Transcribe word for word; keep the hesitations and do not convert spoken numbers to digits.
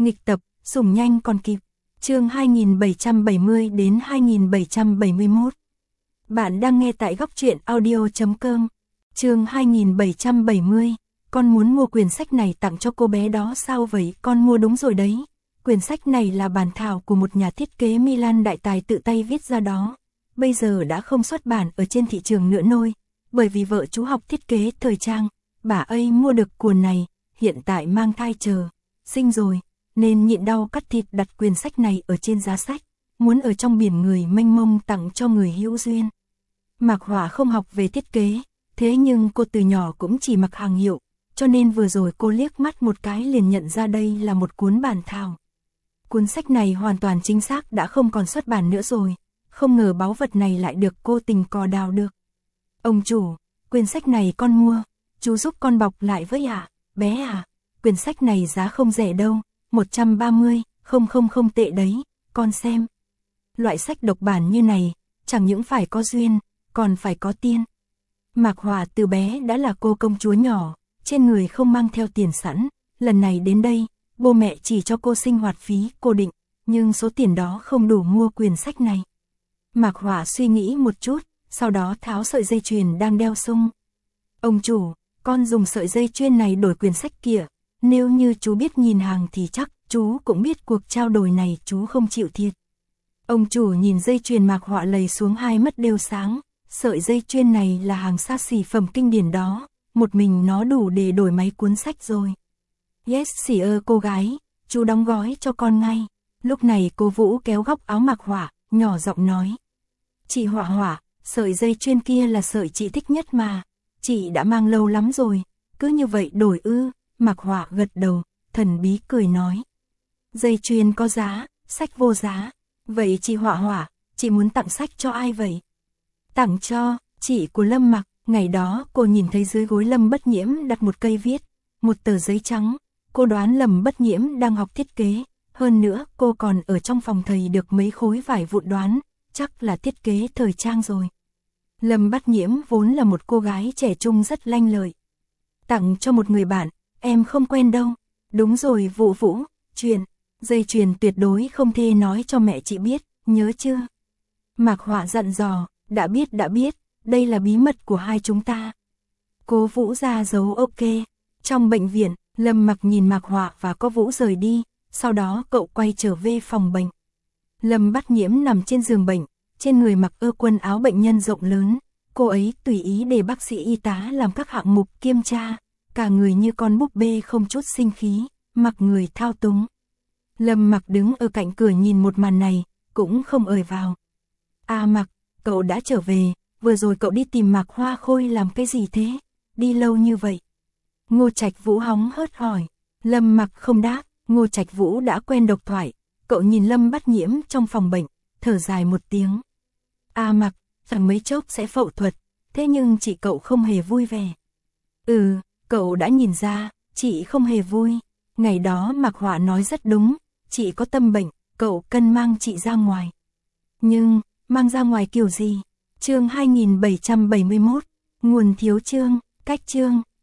Nghịch tập, sủng nhanh còn kịp. Chương hai nghìn bảy trăm bảy mươi đến hai nghìn bảy trăm bảy mươi mốt. Bạn đang nghe tại góc truyện audio chấm com. Chương hai nghìn bảy trăm bảy mươi. Con muốn mua quyển sách này tặng cho cô bé đó sao vậy? Con mua đúng rồi đấy. Quyển sách này là bản thảo của một nhà thiết kế Milan đại tài tự tay viết ra đó. Bây giờ đã không xuất bản ở trên thị trường nữa nôi, bởi vì vợ chú học thiết kế thời trang, bà ấy mua được cuốn này, hiện tại mang thai chờ sinh rồi, nên nhịn đau cắt thịt đặt quyển sách này ở trên giá sách, muốn ở trong biển người mênh mông tặng cho người hữu duyên. Mạc Họa không học về thiết kế, thế nhưng cô từ nhỏ cũng chỉ mặc hàng hiệu, cho nên vừa rồi cô liếc mắt một cái liền nhận ra đây là một cuốn bản thảo. Cuốn sách này hoàn toàn chính xác đã không còn xuất bản nữa rồi, không ngờ báu vật này lại được cô tình cò đào được. Ông chủ, quyển sách này con mua, chú giúp con bọc lại với ạ, à? Bé à, quyển sách này giá không rẻ đâu, một trăm ba mươi, không không không tệ đấy, con xem. Loại sách độc bản như này, chẳng những phải có duyên, còn phải có tiên. Mạc Họa từ bé đã là cô công chúa nhỏ, trên người không mang theo tiền sẵn, lần này đến đây, bố mẹ chỉ cho cô sinh hoạt phí cố định, nhưng số tiền đó không đủ mua quyển sách này. Mạc Họa suy nghĩ một chút, sau đó tháo sợi dây chuyền đang đeo sung. Ông chủ, con dùng sợi dây chuyền này đổi quyển sách kia, nếu như chú biết nhìn hàng thì chắc chú cũng biết cuộc trao đổi này chú không chịu thiệt. Ông chủ nhìn dây chuyền Mạc Họa lầy xuống hai mắt đều sáng, sợi dây chuyền này là hàng xa xỉ phẩm kinh điển đó, một mình nó đủ để đổi mấy cuốn sách rồi. Yes xỉ ơ cô gái, chú đóng gói cho con ngay. Lúc này cô Vũ kéo góc áo Mạc Họa, nhỏ giọng nói. Chị Họa Họa, sợi dây chuyền kia là sợi chị thích nhất mà, chị đã mang lâu lắm rồi, cứ như vậy đổi ư? Mạc Họa gật đầu, thần bí cười nói. Dây chuyền có giá, sách vô giá. Vậy chị Họa Họa, chị muốn tặng sách cho ai vậy? Tặng cho chị của Lâm Mặc. Ngày đó cô nhìn thấy dưới gối Lâm Bất Nhiễm đặt một cây viết, một tờ giấy trắng. Cô đoán Lâm Bất Nhiễm đang học thiết kế, hơn nữa cô còn ở trong phòng thầy được mấy khối vải vụn đoán, chắc là thiết kế thời trang rồi. Lâm Bất Nhiễm vốn là một cô gái trẻ trung rất lanh lợi. Tặng cho một người bạn, em không quen đâu. Đúng rồi Vũ Vũ, chuyện, dây chuyền tuyệt đối không thể nói cho mẹ chị biết, nhớ chưa? Mạc Họa dặn dò, đã biết đã biết, đây là bí mật của hai chúng ta. Cô Vũ ra dấu ok. Trong bệnh viện, Lâm Mặc nhìn Mạc Họa và cô Vũ rời đi, sau đó cậu quay trở về phòng bệnh. Lâm Bất Nhiễm nằm trên giường bệnh, trên người mặc ơ quần áo bệnh nhân rộng lớn, cô ấy tùy ý để bác sĩ y tá làm các hạng mục kiểm tra, cả người như con búp bê không chút sinh khí, mặc người thao túng. Lâm Mặc đứng ở cạnh cửa nhìn một màn này, cũng không ời vào. À Mặc, cậu đã trở về, vừa rồi cậu đi tìm Mạc Hoa Khôi làm cái gì thế? Đi lâu như vậy? Ngô Trạch Vũ hóng hớt hỏi. Lâm Mặc không đáp, Ngô Trạch Vũ đã quen độc thoại, cậu nhìn Lâm Bất Nhiễm trong phòng bệnh, thở dài một tiếng. À Mặc, chẳng mấy chốc sẽ phẫu thuật, thế nhưng chị cậu không hề vui vẻ. Ừ, cậu đã nhìn ra, chị không hề vui. Ngày đó Mạc Họa nói rất đúng, chị có tâm bệnh, cậu cần mang chị ra ngoài. Nhưng, mang ra ngoài kiểu gì? Chương hai nghìn bảy trăm bảy mươi mốt, nguồn thiếu chương, cách chương.